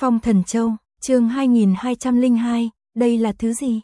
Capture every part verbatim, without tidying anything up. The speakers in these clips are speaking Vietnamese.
Phong Thần Châu, chương hai nghìn hai trăm lẻ hai, đây là thứ gì?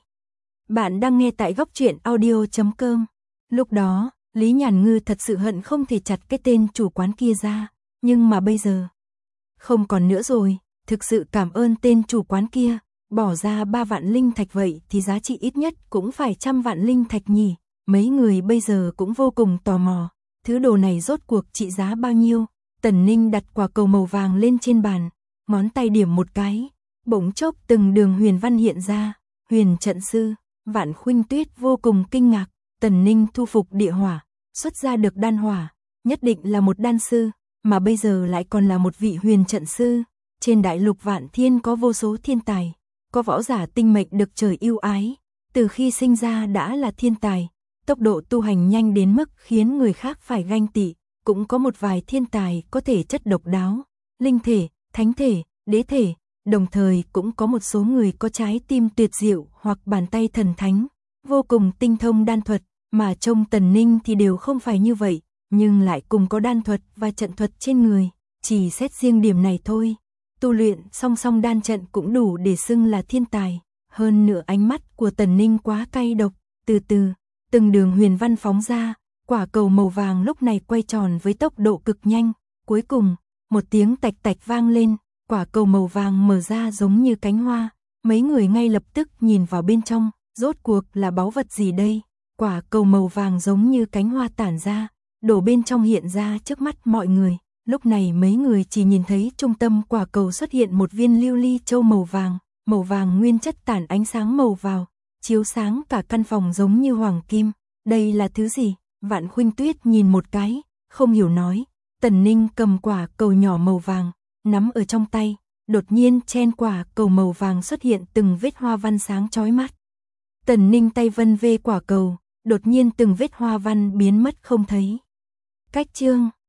Bạn đang nghe tại góc truyện audio chấm com. Lúc đó, Lý Nhàn Ngư thật sự hận không thể chặt cái tên chủ quán kia ra, nhưng mà bây giờ, không còn nữa rồi, thực sự cảm ơn tên chủ quán kia, bỏ ra ba vạn linh thạch vậy thì giá trị ít nhất cũng phải trăm vạn linh thạch nhỉ, mấy người bây giờ cũng vô cùng tò mò, thứ đồ này rốt cuộc trị giá bao nhiêu? Tần Ninh đặt quả cầu màu vàng lên trên bàn, ngón tay điểm một cái, bỗng chốc từng đường huyền văn hiện ra, huyền trận sư, Vạn Khuynh Tuyết vô cùng kinh ngạc, Tần Ninh thu phục địa hỏa, xuất ra được đan hỏa, nhất định là một đan sư, mà bây giờ lại còn là một vị huyền trận sư, trên đại lục Vạn Thiên có vô số thiên tài, có võ giả tinh mệnh được trời yêu ái, từ khi sinh ra đã là thiên tài, tốc độ tu hành nhanh đến mức khiến người khác phải ganh tị, cũng có một vài thiên tài có thể chất độc đáo, linh thể, thánh thể, đế thể, đồng thời cũng có một số người có trái tim tuyệt diệu hoặc bàn tay thần thánh, vô cùng tinh thông đan thuật, mà trong Tần Ninh thì đều không phải như vậy, nhưng lại cùng có đan thuật và trận thuật trên người, chỉ xét riêng điểm này thôi, tu luyện song song đan trận cũng đủ để xưng là thiên tài, hơn nữa ánh mắt của Tần Ninh quá cay độc, từ từ, từng đường huyền văn phóng ra, quả cầu màu vàng lúc này quay tròn với tốc độ cực nhanh, cuối cùng, một tiếng tạch tạch vang lên, quả cầu màu vàng mở ra giống như cánh hoa, mấy người ngay lập tức nhìn vào bên trong, rốt cuộc là báu vật gì đây? Quả cầu màu vàng giống như cánh hoa tản ra, đổ bên trong hiện ra trước mắt mọi người, lúc này mấy người chỉ nhìn thấy trung tâm quả cầu xuất hiện một viên lưu ly châu màu vàng, màu vàng nguyên chất tản ánh sáng màu vào, chiếu sáng cả căn phòng giống như hoàng kim, đây là thứ gì? Vạn Khuynh Tuyết nhìn một cái, không hiểu nói, Tần Ninh cầm quả cầu nhỏ màu vàng, nắm ở trong tay, đột nhiên trên quả cầu màu vàng xuất hiện từng vết hoa văn sáng chói mắt. Tần Ninh tay vân vê quả cầu, đột nhiên từng vết hoa văn biến mất không thấy. Cách chương